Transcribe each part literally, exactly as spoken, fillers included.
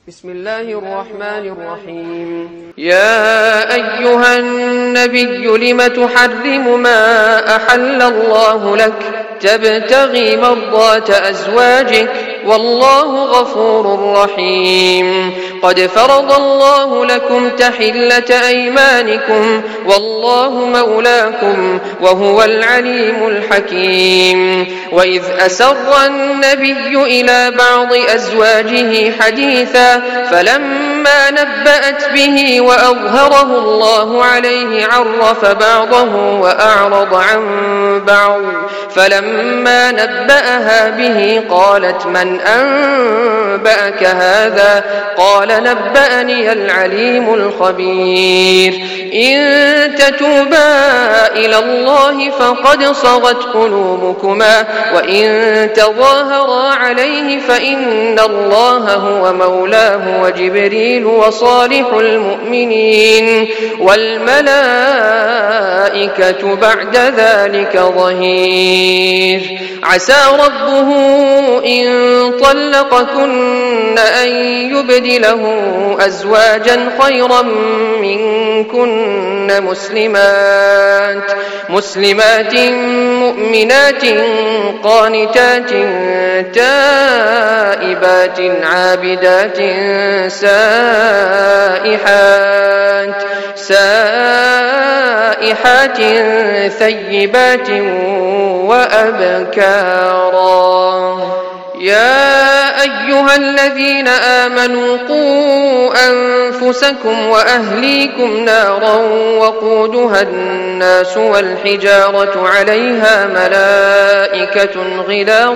بسم الله الرحمن الرحيم. يا أيها النبي لم تحرم ما أحل الله لك تبتغي مرضات أزواجك والله غفور رحيم. قد فرض الله لكم تحلة أيمانكم والله مولاكم وهو العليم الحكيم. وإذ أسر النبي إلى بعض أزواجه حديثا فلما نبأت به وأظهره الله عليه عرف بعضه وأعرض عن بعض. فلما نبأها به قالت من أنبأك هذا؟ قال نبأني العليم الخبير. إن تتوبا إلى الله فقد صغت قلوبكما وإن تظاهرا عليه فإن الله هو مولاه وجبريل وصالح المؤمنين والملائكة بعد ذلك ظهير. عسى ربه إن طلقكن أن يبدله أزواجا خيرا منكن مسلمات مسلمات مؤمنات قانتات تائبات عابدات سائحات سائحات ثيبات وأبكارا. يا أيها الذين آمنوا قوا أنفسكم وأهليكم نارا وقودها الناس والحجارة عليها ملائكة غلاظ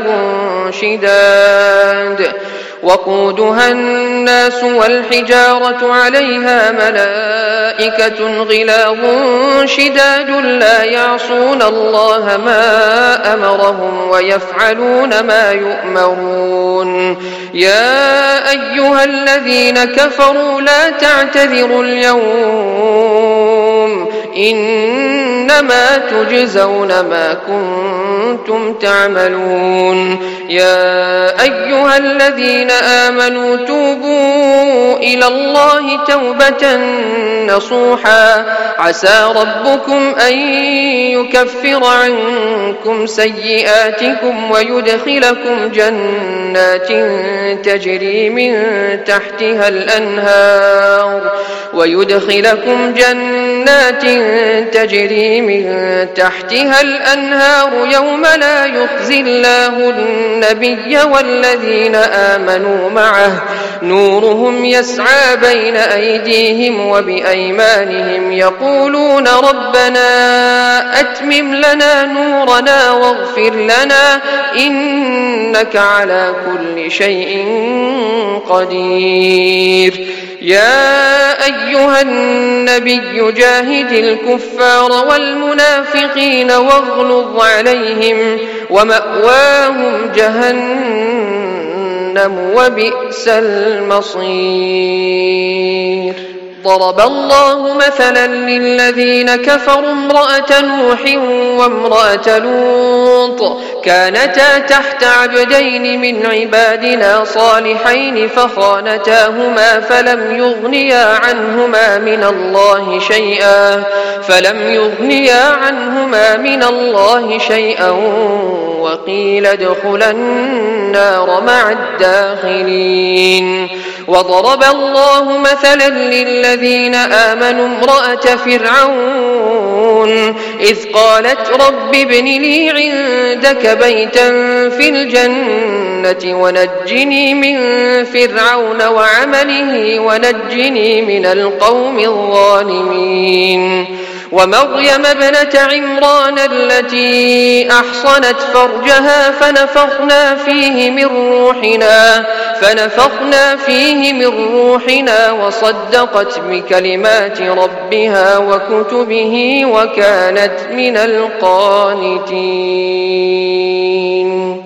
شداد وقودها الناس والحجارة عليها ملائكة غلاظ شداد لا يعصون الله ما أمرهم ويفعلون ما يؤمرون. يا أيها الذين كفروا لا تعتذروا اليوم إنما تجزون ما كنتم تعملون. يا أيها الذين آمنوا توبوا إلى الله توبة نصوحا عسى ربكم أن يكفر عنكم سيئاتكم ويدخلكم جنات تجري من تحتها الأنهار ويدخلكم جنات تجري من تحتها الأنهار يوم لا يخزي الله النبي والذين آمنوا معه نورهم يسعى بين أيديهم وبأيمانهم يقولون ربنا أتمم لنا نورنا واغفر لنا إنك على كل شيء قدير. يا أيها النبي جاهد الكفار والمنافقين واغلظ عليهم ومأواهم جهنم وبئس المصير. ضرب الله مثلا للذين كفروا امرأة نوح وامرأة لوط كانتا تحت عبدين من عبادنا صالحين فخانتاهما فلم يغنيا عنهما من الله شيئا فلم يغنيا عنهما من الله شيئا وقيل ادخلا النار مع الداخلين. وضرب الله مثلا للذين آمنوا امرأة فرعون إذ قالت رب ابن لي عندك بيتا في الجنة ونجني من فرعون وعمله ونجني من القوم الظالمين. ومريم ابنة عمران التي أحصنت فرجها فنفخنا فيه من روحنا فنفخنا فيه من روحنا وصدقت بكلمات ربها وكتبه وكانت من القانتين.